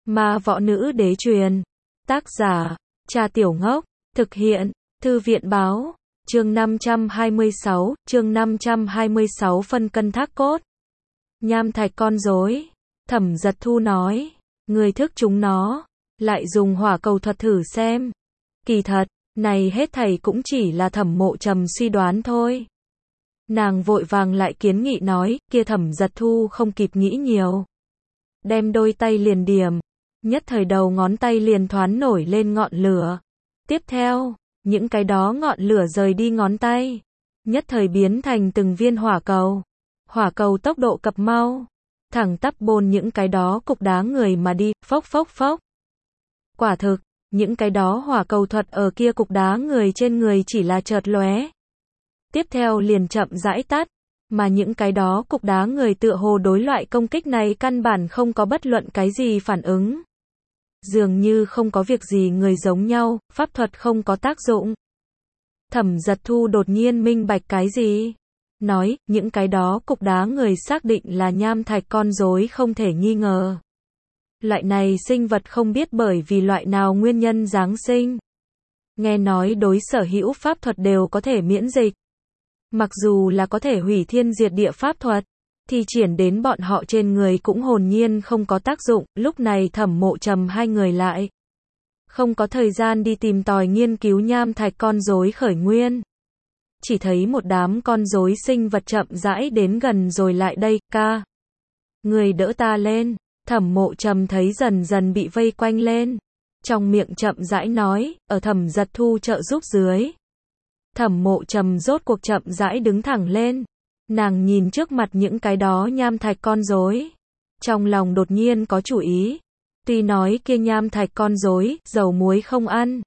Ma võ nữ đế truyền. Tác giả, Trà Tiểu Ngốc. Thực hiện, Thư viện báo. Chương 526 phân cân thác cốt. Nham thạch con rối. Thẩm Giật Thu nói, người thức chúng nó, lại dùng hỏa cầu thuật thử xem. Kỳ thật, này hết thảy cũng chỉ là Thẩm Mộ Trầm suy đoán thôi. Nàng vội vàng lại kiến nghị nói, kia Thẩm Giật Thu không kịp nghĩ nhiều. Đem đôi tay liền điểm, nhất thời đầu ngón tay liền thoáng nổi lên ngọn lửa. Tiếp theo, những cái đó ngọn lửa rời đi ngón tay, nhất thời biến thành từng viên hỏa cầu. Hỏa cầu tốc độ cập mau, thẳng tắp bôn những cái đó cục đá người mà đi, phốc phốc phốc. Quả thực, những cái đó hỏa cầu thuật ở kia cục đá người trên người chỉ là chợt lóe. Tiếp theo liền chậm rãi tắt, mà những cái đó cục đá người tựa hồ đối loại công kích này căn bản không có bất luận cái gì phản ứng. Dường như không có việc gì người giống nhau, pháp thuật không có tác dụng. Thẩm Giật Thu đột nhiên minh bạch cái gì? Nói, những cái đó cục đá người xác định là nham thạch con rối không thể nghi ngờ. Loại này sinh vật không biết bởi vì loại nào nguyên nhân giáng sinh. Nghe nói đối sở hữu pháp thuật đều có thể miễn dịch. Mặc dù là có thể hủy thiên diệt địa pháp thuật, thì triển đến bọn họ trên người cũng hồn nhiên không có tác dụng. Lúc này Thẩm Mộ Trầm hai người lại không có thời gian đi tìm tòi nghiên cứu nham thạch con rối khởi nguyên. Chỉ thấy một đám con rối sinh vật chậm rãi đến gần rồi lại đây, ca. Người đỡ ta lên. Thẩm Mộ Trầm thấy dần dần bị vây quanh lên. Trong miệng chậm rãi nói, ở Thẩm Giật Thu trợ giúp dưới. Thẩm Mộ Trầm rốt cuộc chậm rãi đứng thẳng lên. Nàng nhìn trước mặt những cái đó nham thạch con rối. Trong lòng đột nhiên có chủ ý. Tuy nói kia nham thạch con rối, dầu muối không ăn.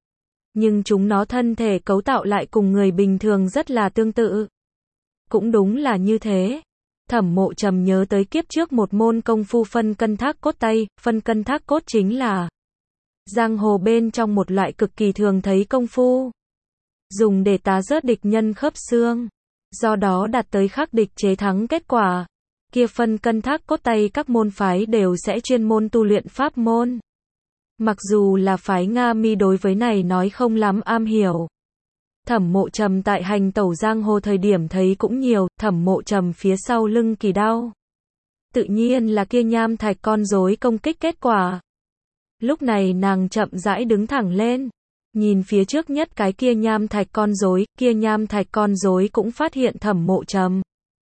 Nhưng chúng nó thân thể cấu tạo lại cùng người bình thường rất là tương tự. Cũng đúng là như thế. Thẩm Mộ Trầm nhớ tới kiếp trước một môn công phu phân cân thác cốt tay. Phân cân thác cốt chính là giang hồ bên trong một loại cực kỳ thường thấy công phu. Dùng để tá rớt địch nhân khớp xương. Do đó đạt tới khắc địch chế thắng kết quả. Kia phân cân thác cốt tay các môn phái đều sẽ chuyên môn tu luyện pháp môn. Mặc dù là phái Nga Mi đối với này nói không lắm am hiểu. Thẩm Mộ Trầm tại hành tẩu giang hồ thời điểm thấy cũng nhiều. Thẩm Mộ Trầm phía sau lưng kỳ đau. Tự nhiên là kia nham thạch con rối công kích kết quả. Lúc này nàng chậm rãi đứng thẳng lên. Nhìn phía trước nhất cái kia nham thạch con rối, kia nham thạch con rối cũng phát hiện Thẩm Mộ Trầm.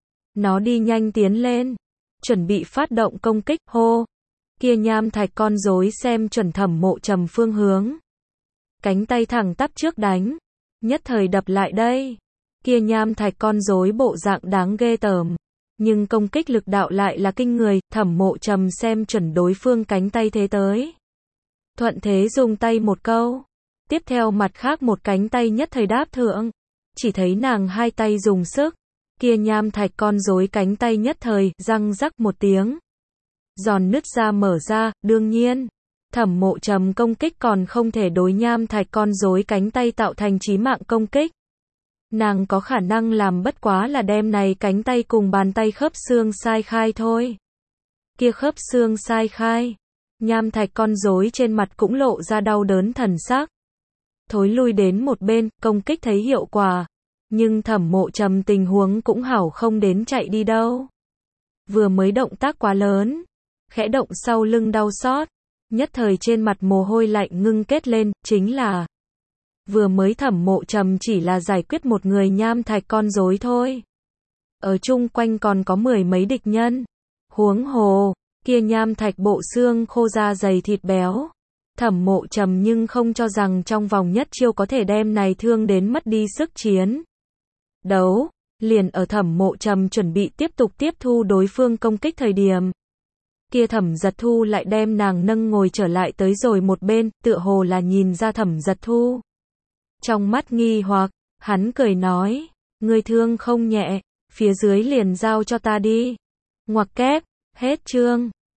Nó đi nhanh tiến lên, chuẩn bị phát động công kích, hô. Kia nham thạch con rối xem chuẩn Thẩm Mộ Trầm phương hướng. Cánh tay thẳng tắp trước đánh, nhất thời đập lại đây. Kia nham thạch con rối bộ dạng đáng ghê tởm, nhưng công kích lực đạo lại là kinh người. Thẩm Mộ Trầm xem chuẩn đối phương cánh tay thế tới. Thuận thế dùng tay một câu. Tiếp theo mặt khác một cánh tay nhất thời đáp thượng. Chỉ thấy nàng hai tay dùng sức. Kia nham thạch con rối cánh tay nhất thời, răng rắc một tiếng. Giòn nứt ra mở ra, đương nhiên. Thẩm Mộ Trầm công kích còn không thể đối nham thạch con rối cánh tay tạo thành chí mạng công kích. Nàng có khả năng làm bất quá là đem này cánh tay cùng bàn tay khớp xương sai khai thôi. Kia khớp xương sai khai. Nham thạch con rối trên mặt cũng lộ ra đau đớn thần sắc. Thối lui đến một bên, công kích thấy hiệu quả. Nhưng Thẩm Mộ Trầm tình huống cũng hảo không đến chạy đi đâu. Vừa mới động tác quá lớn. Khẽ động sau lưng đau xót. Nhất thời trên mặt mồ hôi lạnh ngưng kết lên, chính là vừa mới Thẩm Mộ Trầm chỉ là giải quyết một người nham thạch con rối thôi. Ở chung quanh còn có mười mấy địch nhân. Huống hồ, kia nham thạch bộ xương khô da dày thịt béo. Thẩm Mộ Trầm nhưng không cho rằng trong vòng nhất chiêu có thể đem này thương đến mất đi sức chiến đấu. Liền ở Thẩm Mộ Trầm chuẩn bị tiếp tục tiếp thu đối phương công kích thời điểm. Kia Thẩm Giật Thu lại đem nàng nâng ngồi trở lại tới rồi một bên, tựa hồ là nhìn ra Thẩm Giật Thu. Trong mắt nghi hoặc, hắn cười nói, ngươi thương không nhẹ, phía dưới liền giao cho ta đi. Ngoặc kép, hết chương.